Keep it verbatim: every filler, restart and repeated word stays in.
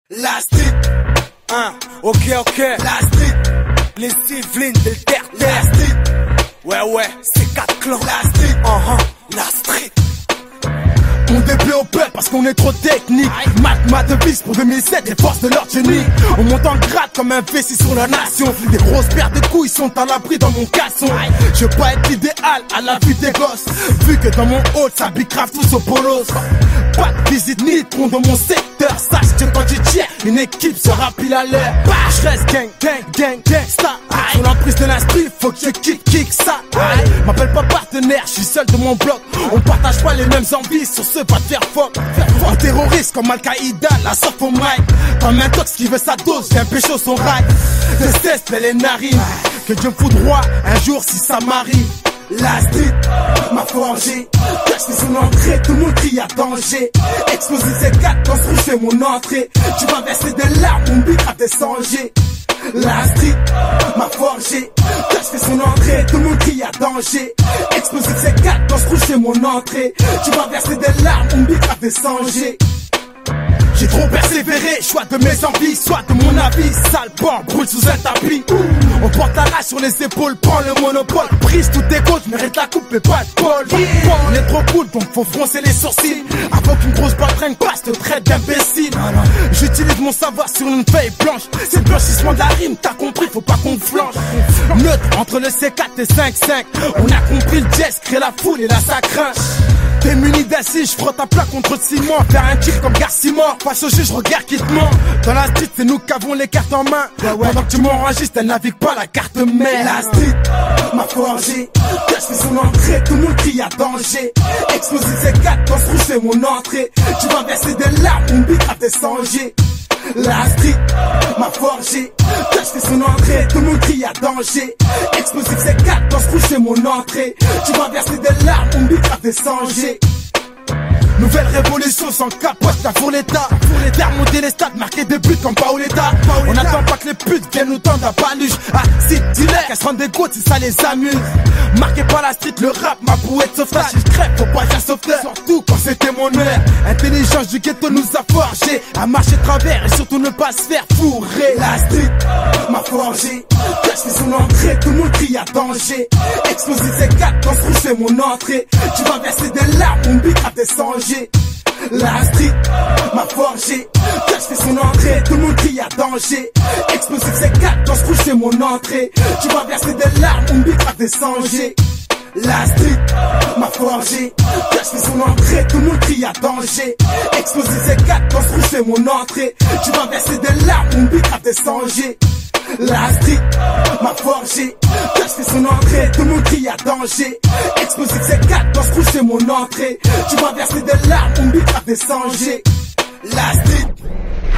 La street, hein, ok ok, la street, les Yvelines de terre terre, la street, ouais ouais, c'est quatre clans, la street, uh -huh. La street. On déplaît au peuple parce qu'on est trop technique. Mat, mat, bis pour deux mille sept, les forces de l'ordre génie. On monte en grade comme un vessie sur la nation. Des grosses paires de couilles sont à l'abri dans mon casson. Je veux pas être l'idéal à la vue des gosses, vu que dans mon hall ça bicrave tous au polos. Pas de visite ni de tronc dans mon secteur. Sache que quand tu tiens, une équipe sera pile à l'heure. Je reste gang, gang, gang, gang, ça. Sur l'emprise de l'instru, faut que je kick, kick ça. M'appelle pas partenaire, je suis seul de mon bloc. On partage pas les mêmes envies, sur ce pas te faire fuck. Un terroriste comme Al-Qaïda, la sorte au mic. Comme un tox qui veut sa dose, j'ai un pécho son rail. De cesse, les narines. Que Dieu me foudroie un jour si ça m'arrive. La street m'a forgé, cache son entrée, tout le monde crie à danger. Explosif c'est quatre quand je fais mon entrée. Tu vas verser des larmes, mon bic à descendre. La street m'a forgé, cache son entrée, tout le monde crie à danger. Explosif c'est quatre quand je fais mon entrée. Tu vas verser des larmes, mon bic à descendre. J'ai trop persévéré, choix de mes envies, soit de mon avis. Sale pan, brûle sous un tapis. On porte la rage sur les épaules, prends le monopole. Prise toutes tes côtes, mérite la coupe mais pas de bol. Yeah. On est trop cool donc faut froncer les sourcils. Avant qu'une grosse baltringue passe te traite d'imbécile. J'utilise mon savoir sur une feuille blanche. C'est le blanchissement de la rime, t'as compris, faut pas qu'on flanche. Neutre entre le C quatre et cinq cinq. On a compris le jazz, crée la foule et là ça crache. T'es muni d'acide, je frotte un plat contre le ciment. Faire un kiff comme Garcimore, face au juge, regarde qui te ment. Dans la street, c'est nous qui avons les cartes en main. Ouais, ouais. Pendant que tu m'enregistres, elle navigue pas la carte mère. La street m'a forgé, cache son entrée, tout le monde crie à danger. Explosif c'est quatre quand je fais mon entrée. Tu vas verser des larmes, mon bic à descendre. La street m'a forgé, cache son entrée, tout le monde crie à danger. Explosif c'est quatre quand je fais mon entrée. Tu vas verser des larmes, mon bic à descendre. Nouvelle révolution sans capote, là pour l'état. Pour l'état, remonter les stades, marquer des buts comme Paoletta. On n'attend pas que les putes viennent nous tendre la paluche. Ah, si dis-leur qu'elles se rendent des côtes si ça les amuse. Marqué par la street, le rap, ma bouette sauvetage. Je crève, faut pas être sauveteur. Surtout quand c'était mon heure. Intelligence du ghetto nous a forgé à marcher travers et surtout ne pas se faire fourrer. La street m'a forgé, cache son entrée, tout le monde crie à danger. Explosif c'est quatre quand je fais mon entrée. Tu vas verser des larmes, mon bic à descendre. La street m'a forgé, cache son entrée, tout le monde crie à danger. Explosif c'est quatre quand je fais mon entrée. Tu vas verser des larmes, mon bic à descendre. La street m'a forgé, cache son entrée, tout le monde crie à danger. Explosif c'est quatre quand je fais mon entrée. Tu vas verser des larmes, mon bic à descendre. La street m'a forgé, cache son entrée, tout le monde crie à danger. Explosif c'est quatre quand je fais mon entrée. Tu vas verser des larmes, mon bic à descendre. La street